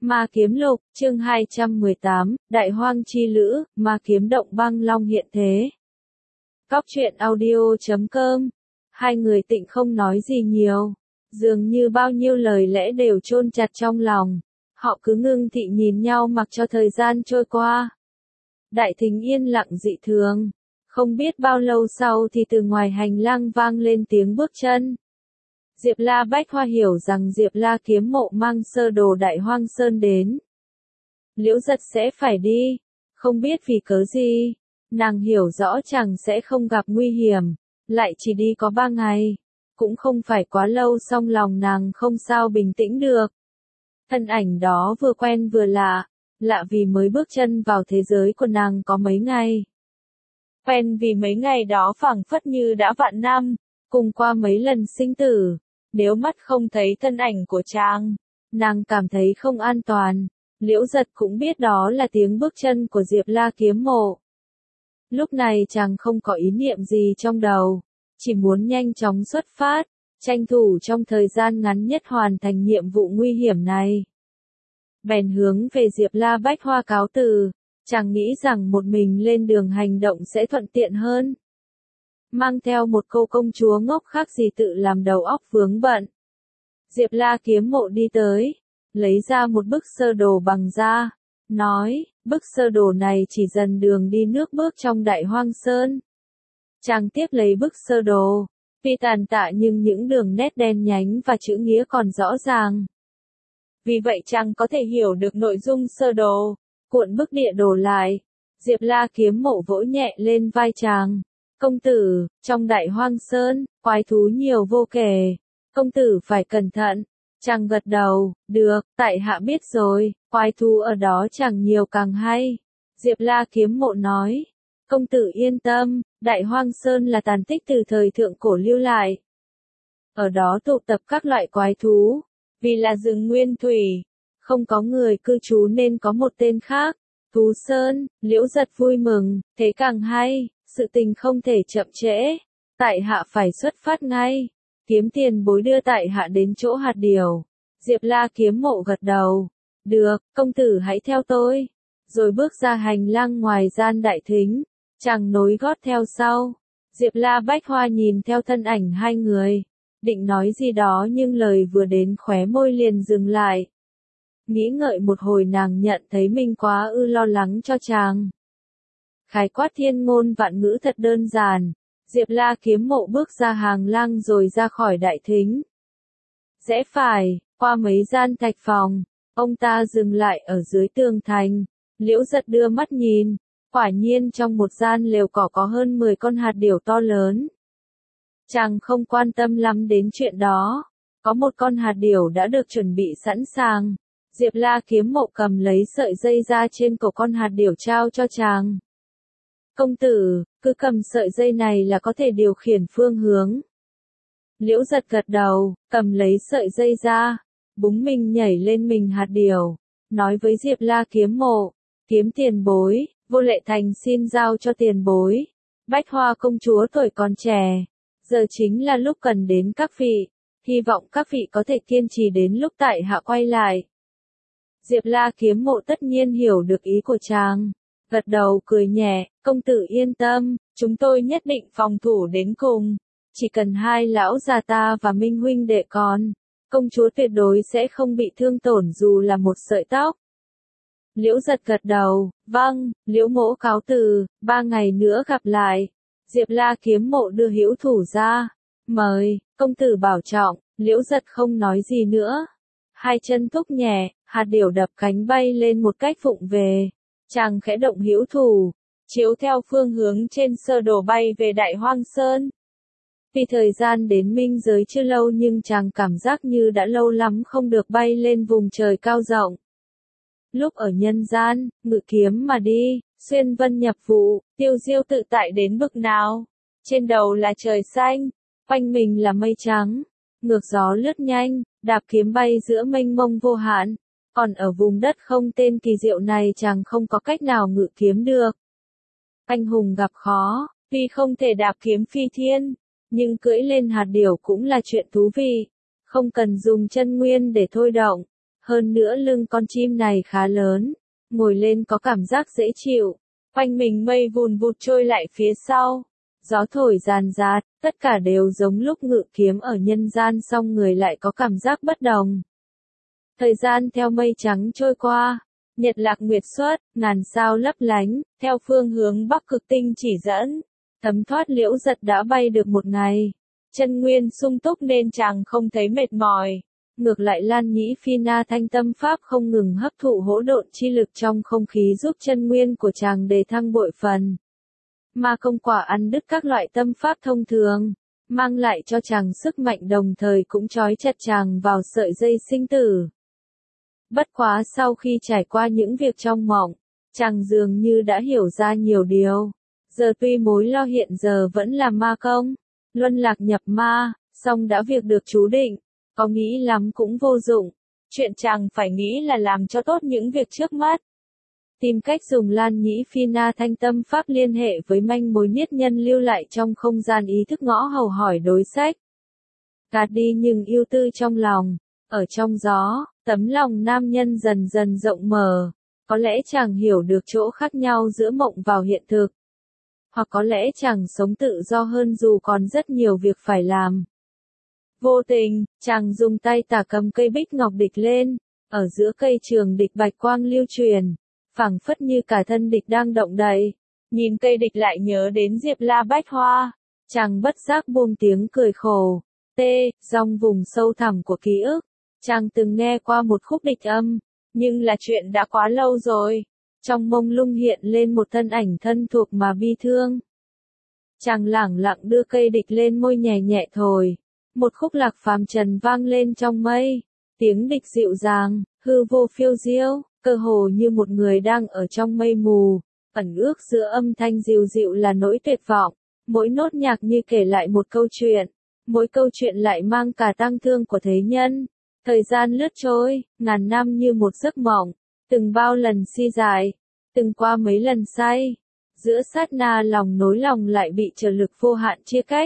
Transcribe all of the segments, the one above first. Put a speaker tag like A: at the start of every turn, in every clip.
A: Ma Kiếm Lục, chương 218, Đại Hoang Chi Lữ, Ma Kiếm Động Băng Long hiện thế. Cóc truyện audio.com. Hai người tịnh không nói gì nhiều, dường như bao nhiêu lời lẽ đều chôn chặt trong lòng. Họ cứ ngưng thị nhìn nhau mặc cho thời gian trôi qua. Đại thính yên lặng dị thường. Không biết bao lâu sau thì từ ngoài hành lang vang lên tiếng bước chân. Diệp La Bách Hoa hiểu rằng Diệp La Kiếm Mộ mang sơ đồ Đại Hoang Sơn đến. Liễu Giật sẽ phải đi, không biết vì cớ gì. Nàng hiểu rõ chàng sẽ không gặp nguy hiểm, lại chỉ đi có 3 ngày. Cũng không phải quá lâu, song lòng nàng không sao bình tĩnh được. Thân ảnh đó vừa quen vừa lạ, lạ vì mới bước chân vào thế giới của nàng có mấy ngày. Quen vì mấy ngày đó phảng phất như đã vạn năm, cùng qua mấy lần sinh tử. Nếu mắt không thấy thân ảnh của chàng, nàng cảm thấy không an toàn. Liễu Giật cũng biết đó là tiếng bước chân của Diệp La Kiếm Mộ. Lúc này chàng không có ý niệm gì trong đầu, chỉ muốn nhanh chóng xuất phát, tranh thủ trong thời gian ngắn nhất hoàn thành nhiệm vụ nguy hiểm này. Bèn hướng về Diệp La Bách Hoa cáo từ, chàng nghĩ rằng một mình lên đường hành động sẽ thuận tiện hơn. Mang theo một cô công chúa ngốc khác gì tự làm đầu óc vướng bận. Diệp La Kiếm Mộ đi tới, lấy ra một bức sơ đồ bằng da, nói, bức sơ đồ này chỉ dần đường đi nước bước trong Đại Hoang Sơn. Chàng tiếp lấy bức sơ đồ, tuy tàn tạ nhưng những đường nét đen nhánh và chữ nghĩa còn rõ ràng. Vì vậy chàng có thể hiểu được nội dung sơ đồ, cuộn bức địa đồ lại. Diệp La Kiếm Mộ vỗ nhẹ lên vai chàng. Công tử, trong Đại Hoang Sơn, quái thú nhiều vô kể. Công tử phải cẩn thận. Chàng gật đầu, được, tại hạ biết rồi, quái thú ở đó chẳng nhiều càng hay. Diệp La Kiếm Mộ nói, công tử yên tâm, Đại Hoang Sơn là tàn tích từ thời thượng cổ lưu lại. Ở đó tụ tập các loại quái thú, vì là rừng nguyên thủy, không có người cư trú nên có một tên khác, Thú Sơn. Liễu Giật vui mừng, thế càng hay, sự tình không thể chậm trễ, tại hạ phải xuất phát ngay. Kiếm tiền bối đưa tại hạ đến chỗ hạt điều. Diệp La Kiếm Mộ gật đầu. Được, công tử hãy theo tôi. Rồi bước ra hành lang ngoài gian đại thính. Chàng nối gót theo sau. Diệp La Bách Hoa nhìn theo thân ảnh hai người. Định nói gì đó nhưng lời vừa đến khóe môi liền dừng lại. Nghĩ ngợi một hồi nàng nhận thấy mình quá lo lắng cho chàng. Khái quát thiên ngôn vạn ngữ thật đơn giản. Diệp La Kiếm Mộ bước ra hàng lang rồi ra khỏi đại thính. Rẽ phải, qua mấy gian thạch phòng, ông ta dừng lại ở dưới tường thành. Liễu Giật đưa mắt nhìn, quả nhiên trong một gian lều cỏ có hơn 10 con hạt điểu to lớn. Chàng không quan tâm lắm đến chuyện đó, có một con hạt điểu đã được chuẩn bị sẵn sàng. Diệp La Kiếm Mộ cầm lấy sợi dây ra trên cổ con hạt điểu trao cho chàng. Công tử, cứ cầm sợi dây này là có thể điều khiển phương hướng. Liễu Giật gật đầu, cầm lấy sợi dây ra, búng mình nhảy lên mình hạt điểu, nói với Diệp La Kiếm Mộ, kiếm tiền bối, Vô Lệ Thành xin giao cho tiền bối. Bách Hoa công chúa tuổi còn trẻ, giờ chính là lúc cần đến các vị, hy vọng các vị có thể kiên trì đến lúc tại hạ quay lại. Diệp La Kiếm Mộ tất nhiên hiểu được ý của chàng. Gật đầu cười nhẹ, công tử yên tâm, chúng tôi nhất định phòng thủ đến cùng. Chỉ cần hai lão già ta và Minh huynh đệ còn, công chúa tuyệt đối sẽ không bị thương tổn dù là một sợi tóc. Liễu Giật gật đầu, vâng, Liễu mỗ cáo từ, 3 ngày nữa gặp lại. Diệp La Kiếm Mộ đưa hữu thủ ra, mời, công tử bảo trọng. Liễu Giật không nói gì nữa. Hai chân thúc nhẹ, hạt điểu đập cánh bay lên một cách vụng về. Chàng khẽ động hữu thủ, chiếu theo phương hướng trên sơ đồ bay về Đại Hoang Sơn. Vì thời gian đến minh giới chưa lâu nhưng chàng cảm giác như đã lâu lắm không được bay lên vùng trời cao rộng. Lúc ở nhân gian, ngự kiếm mà đi, xuyên vân nhập vụ, tiêu diêu tự tại đến bực nào. Trên đầu là trời xanh, quanh mình là mây trắng, ngược gió lướt nhanh, đạp kiếm bay giữa mênh mông vô hạn. Còn ở vùng đất không tên kỳ diệu này chàng không có cách nào ngự kiếm được. Anh hùng gặp khó, tuy không thể đạp kiếm phi thiên, nhưng cưỡi lên hạt điểu cũng là chuyện thú vị. Không cần dùng chân nguyên để thôi động, Hơn nữa lưng con chim này khá lớn, ngồi lên có cảm giác dễ chịu. Quanh mình mây vùn vụt trôi lại phía sau. Gió thổi ràn rạt, tất cả đều giống lúc ngự kiếm ở nhân gian song người lại có cảm giác bất đồng. Thời gian theo mây trắng trôi qua, nhật lạc nguyệt xuất, ngàn sao lấp lánh, theo phương hướng bắc cực tinh chỉ dẫn. Thấm thoát Liễu Giật đã bay được một ngày. Chân nguyên sung túc nên chàng không thấy mệt mỏi. Ngược lại Lan Nhĩ Phi Na Thanh Tâm Pháp không ngừng hấp thụ hỗn độn chi lực trong không khí giúp chân nguyên của chàng đề thăng bội phần. Ma công quả ăn đứt các loại tâm pháp thông thường, mang lại cho chàng sức mạnh đồng thời cũng trói chặt chàng vào sợi dây sinh tử. Bất quá sau khi trải qua những việc trong mộng, chàng dường như đã hiểu ra nhiều điều. Giờ tuy mối lo hiện giờ vẫn là ma công, luân lạc nhập ma, song đã việc được chú định, có nghĩ lắm cũng vô dụng. Chuyện chàng phải nghĩ là làm cho tốt những việc trước mắt. Tìm cách dùng Lan Nhĩ Phi Na Thanh Tâm Pháp liên hệ với manh mối niết nhân lưu lại trong không gian ý thức ngõ hầu hỏi đối sách. Gạt đi những ưu tư trong lòng, ở trong gió, tấm lòng nam nhân dần dần rộng mở. Có lẽ chàng hiểu được chỗ khác nhau giữa mộng vào hiện thực. Hoặc có lẽ chàng sống tự do hơn dù còn rất nhiều việc phải làm. Vô tình, chàng dùng tay tả cầm cây bích ngọc địch lên, ở giữa cây trường địch bạch quang lưu truyền, phảng phất như cả thân địch đang động đậy. Nhìn cây địch lại nhớ đến Diệp La Bách Hoa, chàng bất giác buông tiếng cười khổ. Dòng vùng sâu thẳm của ký ức, chàng từng nghe qua một khúc địch âm, nhưng là chuyện đã quá lâu rồi. Trong mông lung hiện lên một thân ảnh thân thuộc mà bi thương. Chàng lẳng lặng đưa cây địch lên môi nhẹ nhẹ thổi. Một khúc lạc phàm trần vang lên trong mây. Tiếng địch dịu dàng, hư vô phiêu diêu, cơ hồ như một người đang ở trong mây mù. Ẩn ước giữa âm thanh dịu dịu là nỗi tuyệt vọng. Mỗi nốt nhạc như kể lại một câu chuyện. Mỗi câu chuyện lại mang cả tang thương của thế nhân. Thời gian lướt trôi, ngàn năm như một giấc mộng. Từng bao lần si dài, từng qua mấy lần say. Giữa sát na lòng nối lòng lại bị trở lực vô hạn chia cách.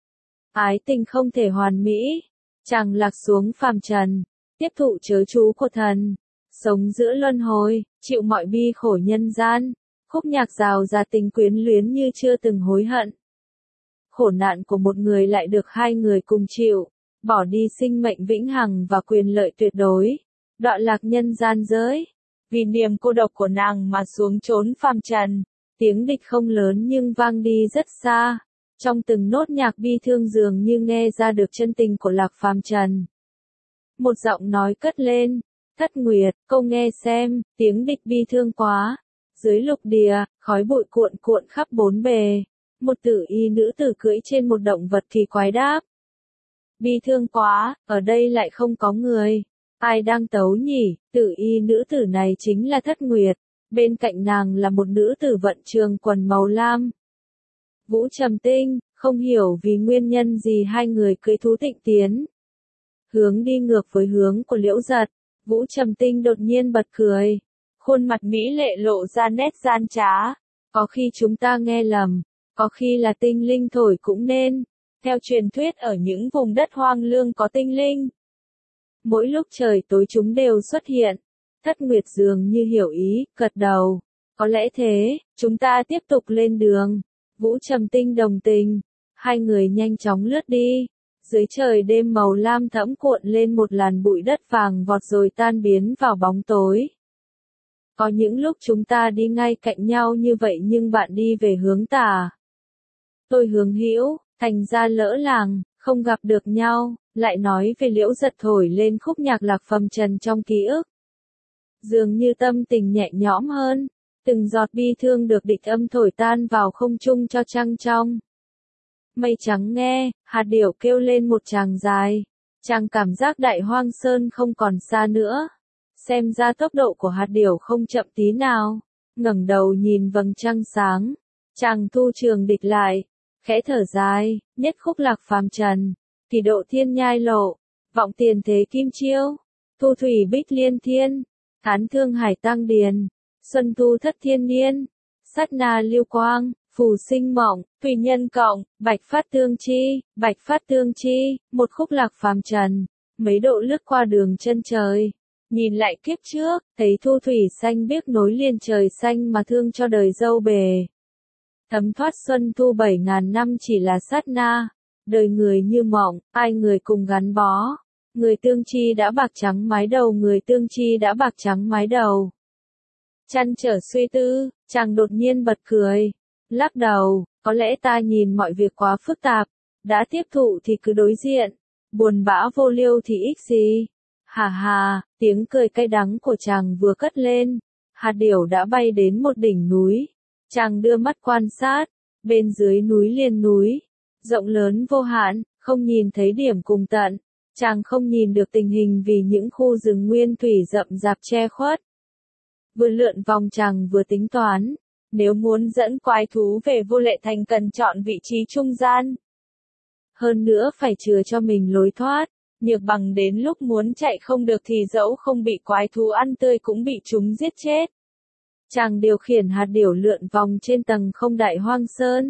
A: Ái tình không thể hoàn mỹ. Chàng lạc xuống phàm trần, tiếp thụ chớ chú của thần. Sống giữa luân hồi, chịu mọi bi khổ nhân gian. Khúc nhạc rào ra tình quyến luyến như chưa từng hối hận. Khổ nạn của một người lại được hai người cùng chịu. Bỏ đi sinh mệnh vĩnh hằng và quyền lợi tuyệt đối. Đoạn lạc nhân gian giới. Vì niềm cô độc của nàng mà xuống trốn phàm trần. Tiếng địch không lớn nhưng vang đi rất xa. Trong từng nốt nhạc bi thương dường như nghe ra được chân tình của lạc phàm trần. Một giọng nói cất lên. Thất Nguyệt, câu nghe xem, tiếng địch bi thương quá. Dưới lục địa, khói bụi cuộn cuộn khắp bốn bề. Một tử y nữ tử cưỡi trên một động vật kỳ quái đáp. Bi thương quá, ở đây lại không có người. Ai đang tấu nhỉ? Tử y nữ tử này chính là Thất Nguyệt. Bên cạnh nàng là một nữ tử vận trường quần màu lam. Vũ Trầm Tinh, không hiểu vì nguyên nhân gì hai người cưỡi thú Tịnh tiến. Hướng đi ngược với hướng của Liễu Giật. Vũ Trầm Tinh đột nhiên bật cười. Khuôn mặt mỹ lệ lộ ra nét gian trá. Có khi chúng ta nghe lầm, có khi là tinh linh thổi cũng nên. Theo truyền thuyết ở những vùng đất hoang lương có tinh linh. Mỗi lúc trời tối chúng đều xuất hiện. Thất Nguyệt dường như hiểu ý, gật đầu. Có lẽ thế, chúng ta tiếp tục lên đường. Vũ Trầm Tinh đồng tình. Hai người nhanh chóng lướt đi. Dưới trời đêm màu lam thẫm cuộn lên một làn bụi đất vàng vọt rồi tan biến vào bóng tối. Có những lúc chúng ta đi ngay cạnh nhau như vậy nhưng bạn đi về hướng tả. Tôi hướng hữu, thành ra lỡ làng, không gặp được nhau, lại nói về Liễu Giật thổi lên khúc nhạc lạc phàm trần trong ký ức. Dường như tâm tình nhẹ nhõm hơn, từng giọt bi thương được địch âm thổi tan vào không trung cho trăng trong. Mây trắng nghe, hạt điểu kêu lên một tràng dài. Chàng cảm giác đại hoang sơn không còn xa nữa. Xem ra tốc độ của hạt điểu không chậm tí nào. Ngẩng đầu nhìn vầng trăng sáng. Chàng thu trường địch lại. Khẽ thở dài, nhất khúc lạc phàm trần. Kỳ độ thiên nhai lộ. Vọng tiền thế kim chiêu. Thu thủy bích liên thiên. Thán thương hải tăng điền. Xuân thu thất thiên niên. Sát na lưu quang. Phù sinh mộng, tùy nhân cộng, bạch phát tương chi, một khúc lạc phàm trần, mấy độ lướt qua đường chân trời. Nhìn lại kiếp trước, thấy thu thủy xanh biếc nối liền trời xanh mà thương cho đời dâu bề. Thấm thoát xuân thu 7.000 năm chỉ là sát na, đời người như mộng, ai người cùng gắn bó. Người tương chi đã bạc trắng mái đầu, người tương chi đã bạc trắng mái đầu. Trăn trở suy tư, chàng đột nhiên bật cười, lắc đầu, có lẽ ta nhìn mọi việc quá phức tạp, đã tiếp thụ thì cứ đối diện, buồn bã vô liêu thì ích gì. Hà hà, tiếng cười cay đắng của chàng vừa cất lên, hạt điểu đã bay đến một đỉnh núi. Chàng đưa mắt quan sát, bên dưới núi liền núi, rộng lớn vô hạn, không nhìn thấy điểm cùng tận. Chàng không nhìn được tình hình vì những khu rừng nguyên thủy rậm rạp che khuất. Vừa lượn vòng chàng vừa tính toán, nếu muốn dẫn quái thú về Vô Lệ Thành cần chọn vị trí trung gian. Hơn nữa phải chừa cho mình lối thoát, nhược bằng đến lúc muốn chạy không được thì dẫu không bị quái thú ăn tươi cũng bị chúng giết chết. Chàng điều khiển hạt điểu lượn vòng trên tầng không đại hoang sơn.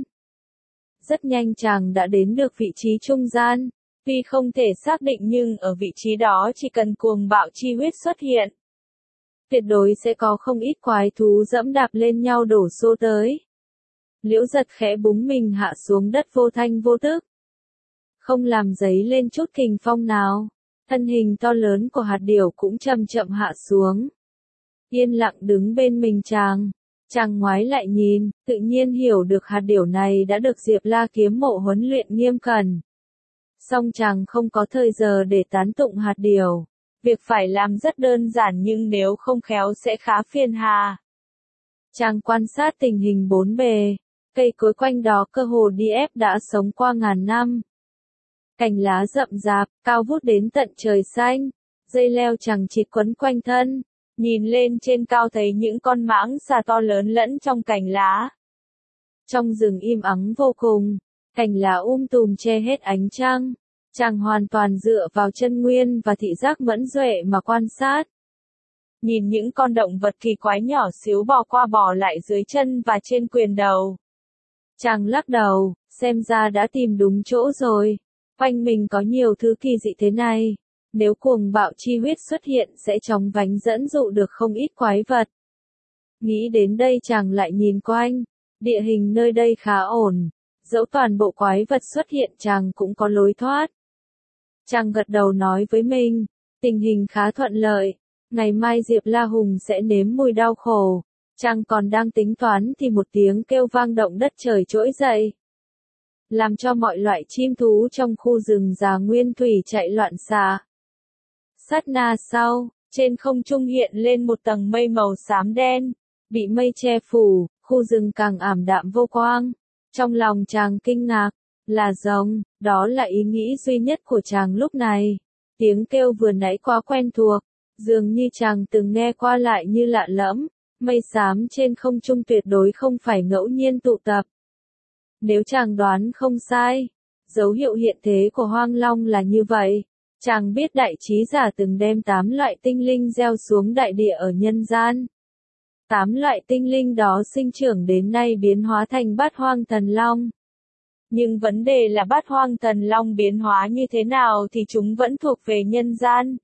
A: Rất nhanh chàng đã đến được vị trí trung gian. Tuy không thể xác định nhưng ở vị trí đó chỉ cần cuồng bạo chi huyết xuất hiện, tuyệt đối sẽ có không ít quái thú dẫm đạp lên nhau đổ xô tới. Liễu Giật khẽ búng mình hạ xuống đất vô thanh vô tức, không làm dấy lên chút kình phong nào. Thân hình to lớn của hạt điểu cũng chậm chậm hạ xuống, yên lặng đứng bên mình chàng. Chàng ngoái lại nhìn, tự nhiên hiểu được hạt điểu này đã được Diệp La kiếm mộ huấn luyện nghiêm cẩn. Song chàng không có thời giờ để tán tụng hạt điểu. Việc phải làm rất đơn giản nhưng nếu không khéo sẽ khá phiền hà. Chàng quan sát tình hình bốn bề, cây cối quanh đó cơ hồ đi ép đã sống qua ngàn năm. Cành lá rậm rạp, cao vút đến tận trời xanh, dây leo chằng chịt quấn quanh thân. Nhìn lên trên cao thấy những con mãng xà to lớn lẫn trong cành lá. Trong rừng im ắng vô cùng, cành lá tùm che hết ánh trăng. Chàng hoàn toàn dựa vào chân nguyên và thị giác mẫn duệ mà quan sát. Nhìn những con động vật kỳ quái nhỏ xíu bò qua bò lại dưới chân và trên quyền đầu. Chàng lắc đầu, xem ra đã tìm đúng chỗ rồi. Quanh mình có nhiều thứ kỳ dị thế này. Nếu cuồng bạo chi huyết xuất hiện sẽ chóng vánh dẫn dụ được không ít quái vật. Nghĩ đến đây chàng lại nhìn quanh. Địa hình nơi đây khá ổn. Dẫu toàn bộ quái vật xuất hiện chàng cũng có lối thoát. Chàng gật đầu nói với mình, tình hình khá thuận lợi, ngày mai Diệp La Hùng sẽ nếm mùi đau khổ. Chàng còn đang tính toán thì một tiếng kêu vang động đất trời trỗi dậy, làm cho mọi loại chim thú trong khu rừng già nguyên thủy chạy loạn xạ. Sát na sau, trên không trung hiện lên một tầng mây màu xám đen, bị mây che phủ, khu rừng càng ảm đạm vô quang. Trong lòng chàng kinh ngạc, là rồng, đó là ý nghĩ duy nhất của chàng lúc này. Tiếng kêu vừa nãy quá quen thuộc, dường như chàng từng nghe qua lại như lạ lẫm. Mây xám trên không trung tuyệt đối không phải ngẫu nhiên tụ tập. Nếu chàng đoán không sai, dấu hiệu hiện thế của Hoang Long là như vậy. Chàng biết đại trí giả từng đem 8 loại tinh linh gieo xuống đại địa ở nhân gian. 8 loại tinh linh đó sinh trưởng đến nay biến hóa thành Bát Hoang Thần Long. Nhưng vấn đề là Bát Hoang Thần Long biến hóa như thế nào thì chúng vẫn thuộc về nhân gian.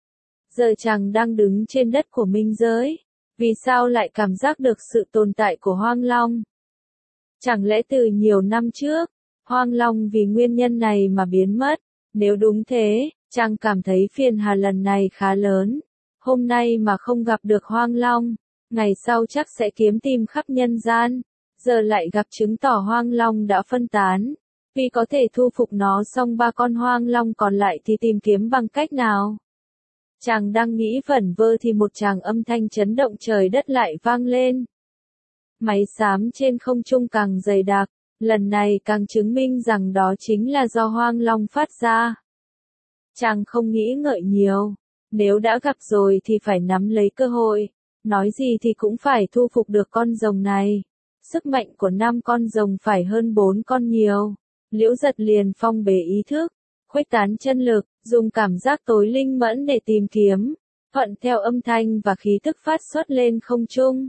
A: Giờ chàng đang đứng trên đất của minh giới, vì sao lại cảm giác được sự tồn tại của Hoang Long? Chẳng lẽ từ nhiều năm trước, Hoang Long vì nguyên nhân này mà biến mất? Nếu đúng thế, chàng cảm thấy phiền hà lần này khá lớn. Hôm nay mà không gặp được Hoang Long, ngày sau chắc sẽ kiếm tìm khắp nhân gian. Giờ lại gặp chứng tỏ Hoang Long đã phân tán. Vì có thể thu phục nó xong 3 con Hoang Long còn lại thì tìm kiếm bằng cách nào? Chàng đang nghĩ vẩn vơ thì một tràng âm thanh chấn động trời đất lại vang lên. Máy xám trên không trung càng dày đặc, lần này càng chứng minh rằng đó chính là do Hoang Long phát ra. Chàng không nghĩ ngợi nhiều, nếu đã gặp rồi thì phải nắm lấy cơ hội, nói gì thì cũng phải thu phục được con rồng này. Sức mạnh của 5 con rồng phải hơn 4 con nhiều. Liễu Giật liền phong bế ý thức, khuếch tán chân lực, dùng cảm giác tối linh mẫn để tìm kiếm, thuận theo âm thanh và khí tức phát xuất lên không trung.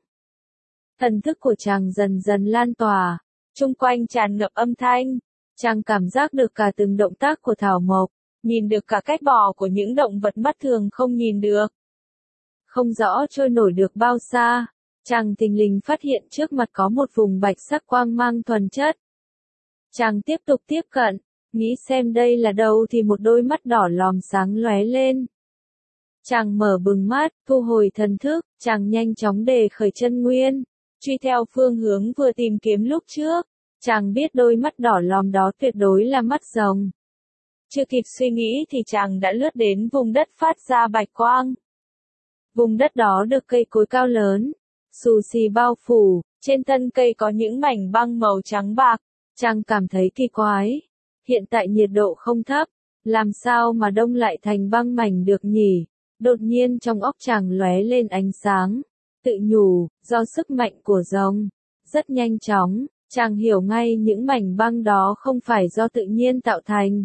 A: Thần thức của chàng dần dần lan tỏa, chung quanh tràn ngập âm thanh, chàng cảm giác được cả từng động tác của thảo mộc, nhìn được cả cách bò của những động vật mắt thường không nhìn được. không rõ trôi nổi được bao xa, chàng thình lình phát hiện trước mặt có một vùng bạch sắc quang mang thuần chất. Chàng tiếp tục tiếp cận, nghĩ xem đây là đâu thì một đôi mắt đỏ lòm sáng lóe lên. Chàng mở bừng mắt, thu hồi thần thức, chàng nhanh chóng đề khởi chân nguyên, truy theo phương hướng vừa tìm kiếm lúc trước. Chàng biết đôi mắt đỏ lòm đó tuyệt đối là mắt rồng. Chưa kịp suy nghĩ thì chàng đã lướt đến vùng đất phát ra bạch quang. Vùng đất đó được cây cối cao lớn, xù xì bao phủ, trên thân cây có những mảnh băng màu trắng bạc. Chàng cảm thấy kỳ quái. Hiện tại nhiệt độ không thấp, làm sao mà đông lại thành băng mảnh được nhỉ? Đột nhiên trong óc chàng lóe lên ánh sáng, tự nhủ, do sức mạnh của rồng. Rất nhanh chóng, chàng hiểu ngay những mảnh băng đó không phải do tự nhiên tạo thành.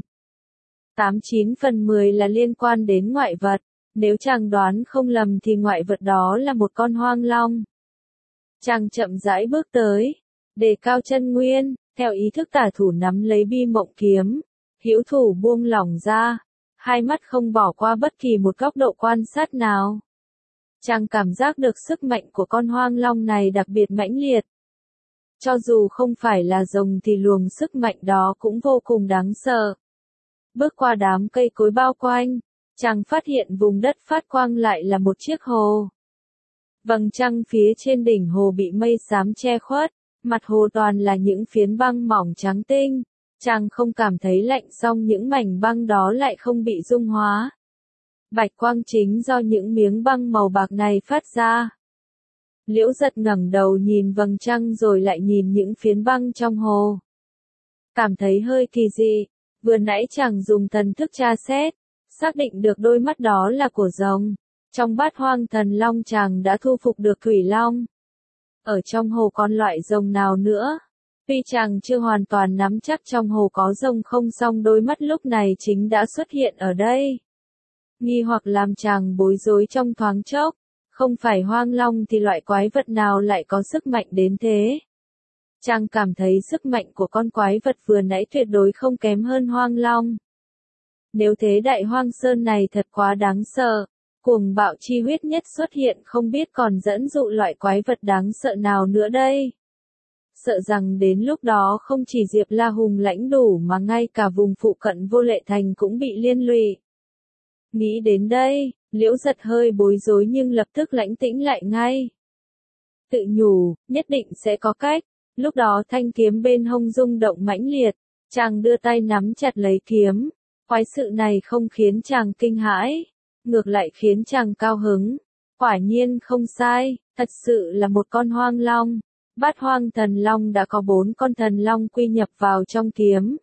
A: 89/10 là liên quan đến ngoại vật, nếu chàng đoán không lầm thì ngoại vật đó là một con hoang long. Chàng chậm rãi bước tới, đề cao chân nguyên, theo ý thức tả thủ nắm lấy bi mộng kiếm, hữu thủ buông lỏng ra, hai mắt không bỏ qua bất kỳ một góc độ quan sát nào. Chàng cảm giác được sức mạnh của con hoang long này đặc biệt mãnh liệt. Cho dù không phải là rồng thì luồng sức mạnh đó cũng vô cùng đáng sợ. Bước qua đám cây cối bao quanh, chàng phát hiện vùng đất phát quang lại là một chiếc hồ. Vầng trăng phía trên đỉnh hồ bị mây xám che khuất, mặt hồ toàn là những phiến băng mỏng trắng tinh. Chàng không cảm thấy lạnh song những mảnh băng đó lại không bị dung hóa. Bạch quang chính do những miếng băng màu bạc này phát ra. Liễu Giật ngẩng đầu nhìn vầng trăng rồi lại nhìn những phiến băng trong hồ. Cảm thấy hơi kỳ dị, vừa nãy chàng dùng thần thức tra xét, xác định được đôi mắt đó là của rồng. Trong bát hoang thần long chàng đã thu phục được thủy long. Ở trong hồ còn loại rồng nào nữa? Tuy chàng chưa hoàn toàn nắm chắc trong hồ có rồng không song đôi mắt lúc này chính đã xuất hiện ở đây. Nghi hoặc làm chàng bối rối trong thoáng chốc, không phải hoang long thì loại quái vật nào lại có sức mạnh đến thế. Chàng cảm thấy sức mạnh của con quái vật vừa nãy tuyệt đối không kém hơn hoang long. Nếu thế đại hoang sơn này thật quá đáng sợ, cuồng bạo chi huyết nhất xuất hiện không biết còn dẫn dụ loại quái vật đáng sợ nào nữa đây. Sợ rằng đến lúc đó không chỉ Diệp La Hùng lãnh đủ mà ngay cả vùng phụ cận Vô Lệ Thành cũng bị liên lụy. Nghĩ đến đây, Liễu Giật hơi bối rối nhưng lập tức lãnh tĩnh lại ngay. Tự nhủ, nhất định sẽ có cách. Lúc đó thanh kiếm bên hông rung động mãnh liệt, chàng đưa tay nắm chặt lấy kiếm. Quái sự này không khiến chàng kinh hãi, ngược lại khiến chàng cao hứng. Quả nhiên không sai, thật sự là một con hoang long. Bát hoang thần long đã có 4 con thần long quy nhập vào trong kiếm.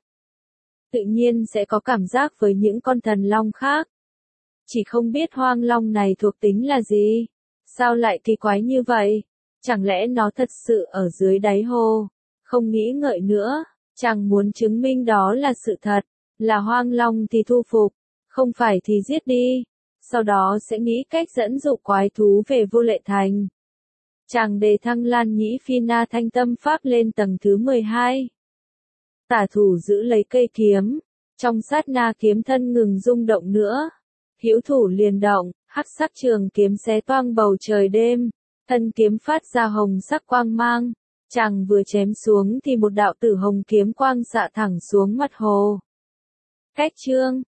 A: Tự nhiên sẽ có cảm giác với những con thần long khác. Chỉ không biết hoang long này thuộc tính là gì? Sao lại kỳ quái như vậy? Chẳng lẽ nó thật sự ở dưới đáy hồ? Không nghĩ ngợi nữa, chàng muốn chứng minh đó là sự thật, là hoang long thì thu phục, không phải thì giết đi. Sau đó sẽ nghĩ cách dẫn dụ quái thú về Vô Lệ Thành. Chàng đề thăng Lan Nhĩ Phi Na Thanh Tâm Pháp lên tầng thứ 12. Tả thủ giữ lấy cây kiếm, trong sát na kiếm thân ngừng rung động nữa. Hữu thủ liền động, hắc sắc trường kiếm xé toang bầu trời đêm, thân kiếm phát ra hồng sắc quang mang. Chàng vừa chém xuống thì một đạo tử hồng kiếm quang xạ thẳng xuống mặt hồ. Cách chương